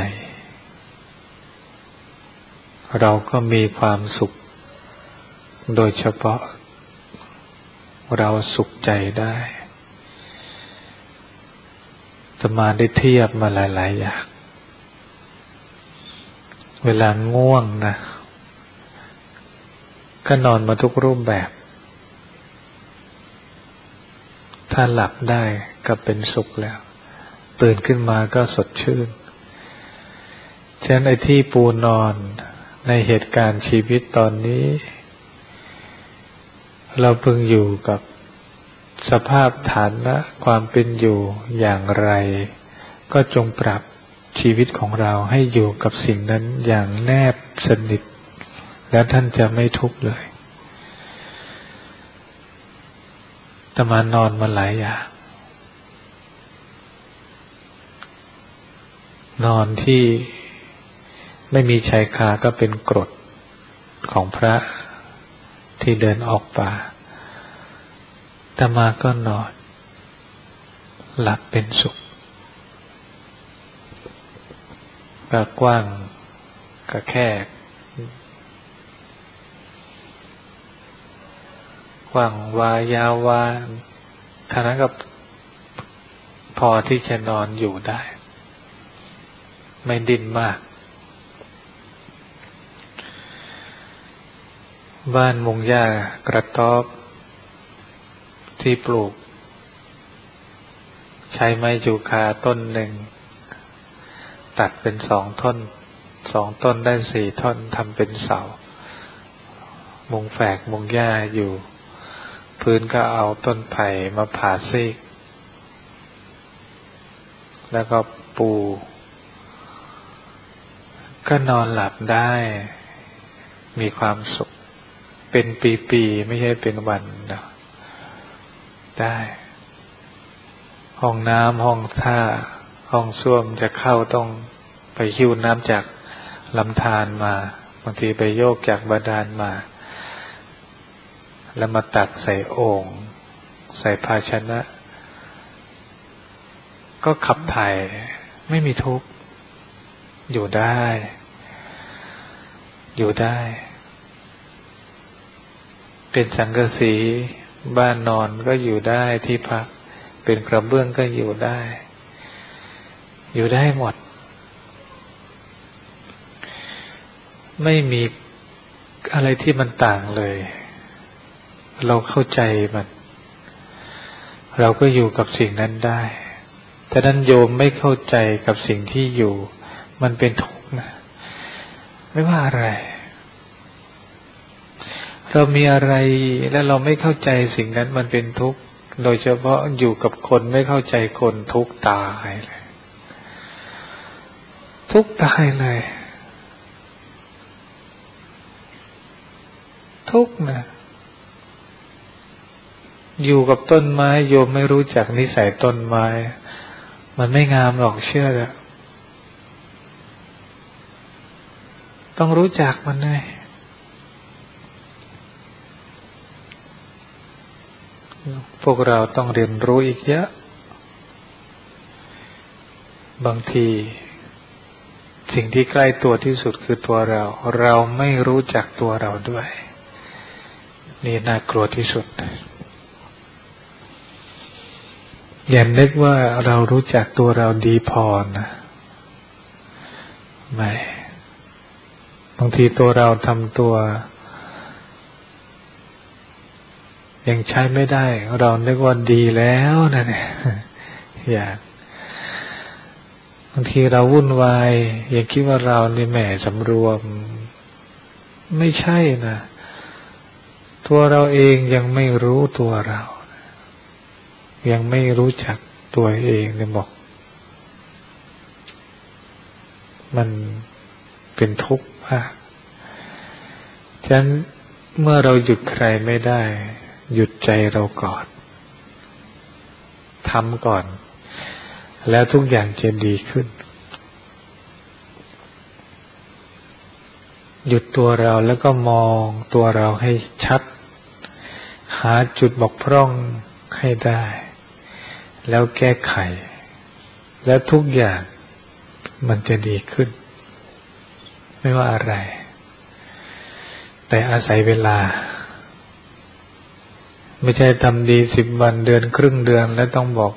เราก็มีความสุขโดยเฉพาะเราสุขใจได้ธรรมะได้เทียบมาหลายๆอย่างเวลาง่วงนะก็นอนมาทุกรูปแบบถ้าหลับได้ก็เป็นสุขแล้วตื่นขึ้นมาก็สดชื่นฉะนั้นไอ้ที่ปูนอนในเหตุการณ์ชีวิตตอนนี้เราเพิ่งอยู่กับสภาพฐานะความเป็นอยู่อย่างไรก็จงปรับชีวิตของเราให้อยู่กับสิ่งนั้นอย่างแนบสนิทแล้วท่านจะไม่ทุกข์เลยแต่มานอนมาหลายอย่างนอนที่ไม่มีชายคาก็เป็นกรดของพระที่เดินออกป่าแต่มาก็นอนหลับเป็นสุขก็กว้างก็แคบกว้างวายาววาท่านั้นก็พอที่จะนอนอยู่ได้ไม่ดิ้นมากบ้านมุงหญ้ากระต๊อบที่ปลูกใช้ไม้ยูคาต้นหนึ่งตัดเป็นสองท่อนสองต้นได้สี่ท่อนทำเป็นเสามุงแฝกมุงหญ้าอยู่พื้นก็เอาต้นไผ่มาผ่าซีกแล้วก็ปูก็นอนหลับได้มีความสุขเป็นปีๆไม่ใช่เป็นวันนะได้ห้องน้ำห้องท่าห้องส้วมจะเข้าต้องไปหิ้วน้ำจากลำธารมาบางทีไปโยกจากบาดาลมาแล้วมาตักใส่โอ่งใส่ภาชนะก็ขับถ่ายไม่มีทุกข์อยู่ได้อยู่ได้เป็นสังกะสีบ้านนอนก็อยู่ได้ที่พักเป็นกระเบื้องก็อยู่ได้อยู่ได้หมดไม่มีอะไรที่มันต่างเลยเราเข้าใจมันเราก็อยู่กับสิ่งนั้นได้แต่นั้นโยมไม่เข้าใจกับสิ่งที่อยู่มันเป็นทุกข์นะไม่ว่าอะไรเรามีอะไรแล้วเราไม่เข้าใจสิ่งนั้นมันเป็นทุกข์โดยเฉพาะอยู่กับคนไม่เข้าใจคนทุกข์ตายเลยทุกข์ตายเลยทุกข์นะอยู่กับต้นไม้โยมไม่รู้จักนิสัยต้นไม้มันไม่งามหรอกเชื่อเถอะต้องรู้จักมันเลยพวกเราต้องเรียนรู้อีกเยอะบางทีสิ่งที่ใกล้ตัวที่สุดคือตัวเราเราไม่รู้จักตัวเราด้วยนี่น่ากลัวที่สุดอย่านึกว่าเรารู้จักตัวเราดีพอนะไม่บางทีตัวเราทำตัวยังใช้ไม่ได้เรานึกว่าดีแล้วนะเนี่ยอยากบางทีเราวุ่นวายยังคิดว่าเรานี่แหมสำรวมไม่ใช่นะตัวเราเองยังไม่รู้ตัวเรายังไม่รู้จักตัวเองเลยบอกมันเป็นทุกข์มากฉะนั้นเมื่อเราหยุดใครไม่ได้หยุดใจเราก่อนทำก่อนแล้วทุกอย่างจะดีขึ้นหยุดตัวเราแล้วก็มองตัวเราให้ชัดหาจุดบกพร่องให้ได้แล้วแก้ไขแล้วทุกอย่างมันจะดีขึ้นไม่ว่าอะไรแต่อาศัยเวลาไม่ใช่ทำดีสิบวันเดือนครึ่งเดือนแล้วต้องบอก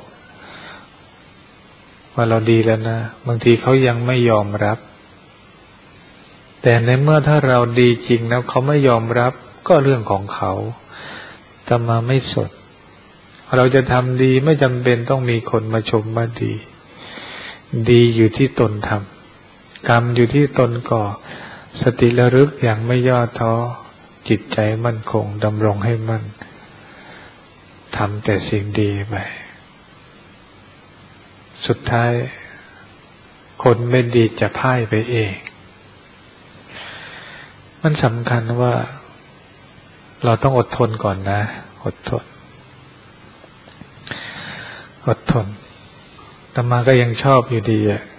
ว่าเราดีแล้วนะบางทีเขายังไม่ยอมรับแต่ในเมื่อถ้าเราดีจริงแล้วเขาไม่ยอมรับก็เรื่องของเขาแต่มาไม่สดเราจะทำดีไม่จำเป็นต้องมีคนมาชมว่าดีดีอยู่ที่ตนทำกรรมอยู่ที่ตนก่อสติระลึกอย่างไม่ย่อท้อจิตใจมั่นคงดำรงให้มั่นทำแต่สิ่งดีไปสุดท้ายคนไม่ดีจะพ่ายไปเองมันสำคัญว่าเราต้องอดทนก่อนนะอดทนอดทนอาตมาก็ยังชอบอยู่ดีอะ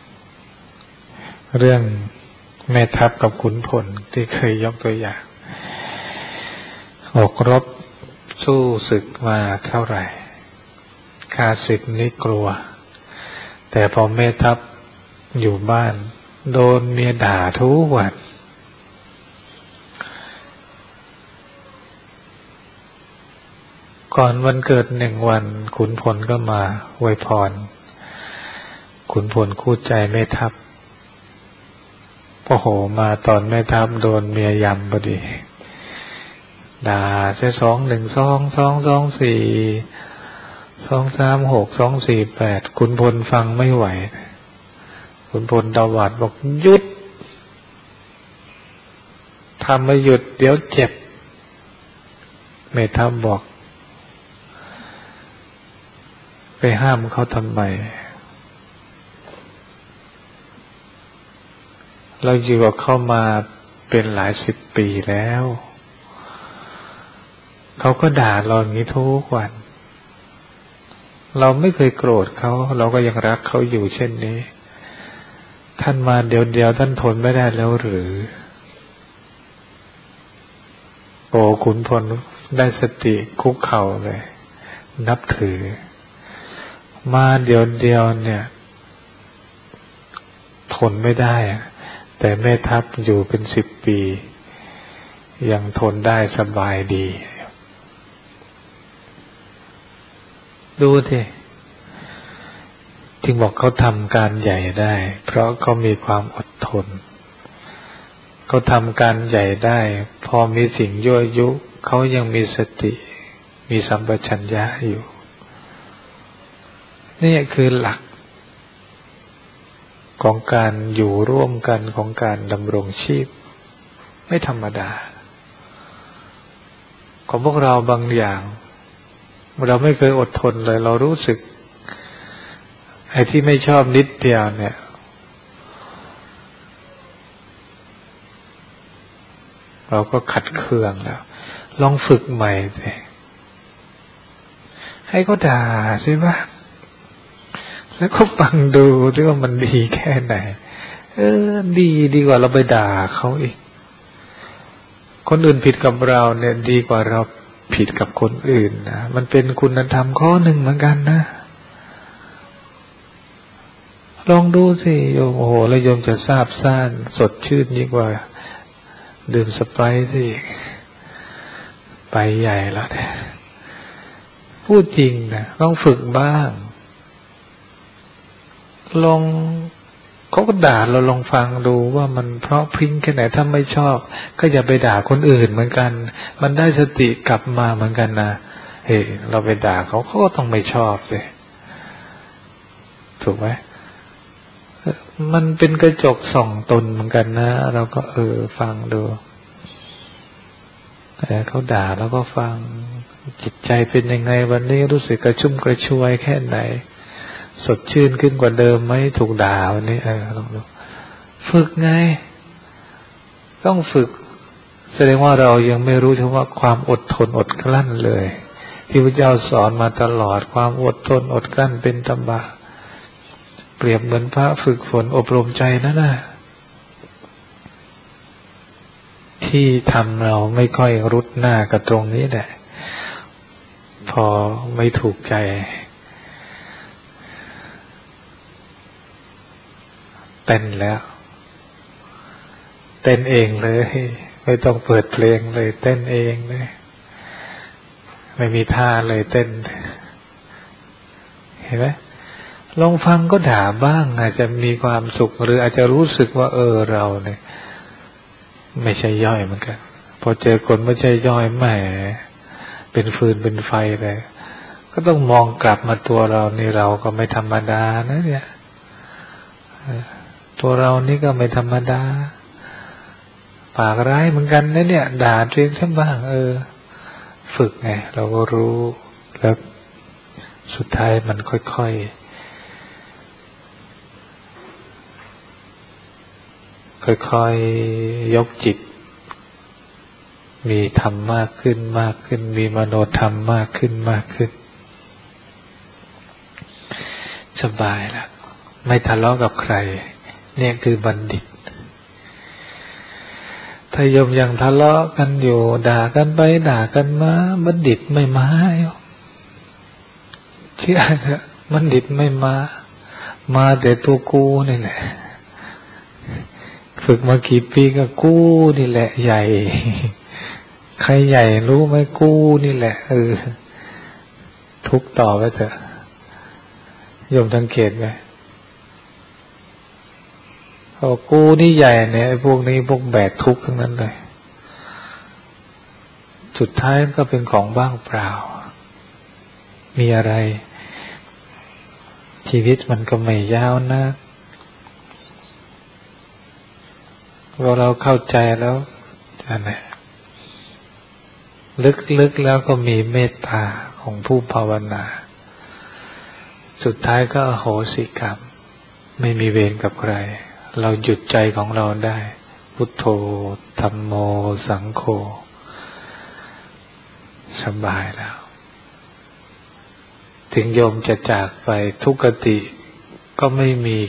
เรื่องแม่ทัพกับขุนพลที่เคยยกตัวอย่างออกรบสู้ศึกมาเท่าไหร่ข้าศึกนี่กลัวแต่พอแม่ทัพอยู่บ้านโดนเมียด่าทุกวันก่อนวันเกิดหนึ่งวันขุนพลก็มาอวยพรขุนพลคู่ใจแม่ทัพโอ้โหมาตอนแม่ทัพโดนเมียยำพอดีด่าใช้สองหนึ่งสองสองสองสี่สองสามหกสองสี่แปดขุนพลฟังไม่ไหวขุนพลตวาดบอกหยุดทำไม่หยุดเดี๋ยวเจ็บแม่ทัพบอกไปห้ามเขาทำไมเราอยู่กับเขามาเป็นหลายสิบปีแล้วเขาก็ด่าเราอย่างนี้ทุกวันเราไม่เคยโกรธเขาเราก็ยังรักเขาอยู่เช่นนี้ท่านมาเดี๋ยวเดียวท่านทนไม่ได้แล้วหรือโอ้ขุนพลได้สติคุกเข่าเลยนับถือมาเดี๋ยวเดียวเนี่ยทนไม่ได้แต่แม่ทัพอยู่เป็นสิบปียังทนได้สบายดีดูสิจึงบอกเขาทำการใหญ่ได้เพราะเขามีความอดทนเขาทำการใหญ่ได้พอมีสิ่งยั่วยุเขายังมีสติมีสัมปชัญญะอยู่นี่คือหลักของการอยู่ร่วมกันของการดำรงชีพไม่ธรรมดาของพวกเราบางอย่างเราไม่เคยอดทนเลยเรารู้สึกไอ้ที่ไม่ชอบนิดเดียวเนี่ยเราก็ขัดเคืองแล้วลองฝึกใหม่สิให้เขาด่าใช่ไหมแล้วก็ฟังดูที่ว่ามันดีแค่ไหนเออดีดีกว่าเราไปด่าเขาอีกคนอื่นผิดกับเราเนี่ยดีกว่าเราผิดกับคนอื่นนะมันเป็นคุณธรรมข้อหนึ่งเหมือนกันนะลองดูสิโยมโอ้โหแล้วโยมจะซาบซ่านสดชื่นยิ่งกว่าดื่มสไปร์สิไปใหญ่แล้วเนี่ยพูดจริงนะต้องฝึกบ้างลองเขาก็ด่าเราลองฟังดูว่ามันเพราะพริ้งแค่ไหนถ้าไม่ชอบก็อย่าไปด่าคนอื่นเหมือนกันมันได้สติกลับมาเหมือนกันนะเฮ้ยเราไปด่าเขาเขาก็ต้องไม่ชอบสิถูกไหมมันเป็นกระจกส่องตนเหมือนกันนะเราก็เออฟังดูแต่เขาด่าแล้วก็ฟังจิตใจเป็นยังไงวันนี้รู้สึกกระชุ่มกระชวยแค่ไหนสดชื่นขึ้นกว่าเดิมไหมถูกด่าวันนี้เออลองดูฝึกไงต้องฝึกแสดงว่าเรายังไม่รู้ถึงว่าความอดทนอดกลั้นเลยที่พระเจ้าสอนมาตลอดความอดทนอดกลั้นเป็นธรรมะเปรียบเหมือนพระฝึกฝนอบรมใจนั่นน่ะที่ทำเราไม่ค่อยรุดหน้ากับตรงนี้แหละพอไม่ถูกใจเต้นแล้วเต้นเองเลยไม่ต้องเปิดเพลงเลยเต้นเองเลยไม่มีท่าเลยเต้นเห็นไหมลองฟังก็ด่าบ้างอาจจะมีความสุขหรืออาจจะรู้สึกว่าเออเราเนี่ยไม่ใช่ย่อยเหมือนกันพอเจอคนไม่ใช่ย่อยแหมเป็นฟืนเป็นไฟเลยก็ต้องมองกลับมาตัวเรานี่เราก็ไม่ธรรมดานะเนี่ยตัวเรานี่ก็ไม่ธรรมดาปากร้ายเหมือนกันนะเนี่ยด่าตัวเองทั้งบ้างเออฝึกไงเราก็รู้แล้วสุดท้ายมันค่อยๆค่อยๆยกจิตมีธรรมมากขึ้นมากขึ้นมีมโนธรรมมากขึ้นมากขึ้นสบายละไม่ทะเลาะกับใครเนี่ยคือบัณฑิตถ้าโยมยังทะเลาะกันอยู่ด่ากันไปด่ากันมาบัณฑิตไม่มาเชื่อเถอะบัณฑิตไม่มามาแต่ตัวกูนี่แหละฝึกมากี่ปีก็กูนี่แหละใหญ่ใครใหญ่รู้ไหมกูนี่แหละเออทุกต่อไปเถอะโยมสังเกตไหมพอกูนี่ใหญ่เนี่ยไอ้พวกนี้พวกแบกทุกข์ทั้งนั้นเลยสุดท้ายก็เป็นของบ้างเปล่ามีอะไรชีวิตมันก็ไม่ยาวนะพอเราเข้าใจแล้วอะไรลึกๆแล้วก็มีเมตตาของผู้ภาวนาสุดท้ายก็อโหสิกรรมไม่มีเวรกับใครเราหยุดใจของเราได้พุทโธธัมโมสังโฆสบายแล้วถึงโยมจะจากไปทุกขติก็ไม่มี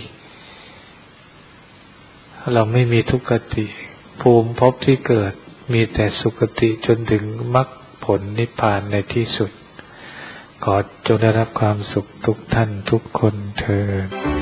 เราไม่มีทุกขติภูมิภพที่เกิดมีแต่สุขติจนถึงมรรคผลนิพพานในที่สุดขอจงได้รับความสุขทุกท่านทุกคนเทอญ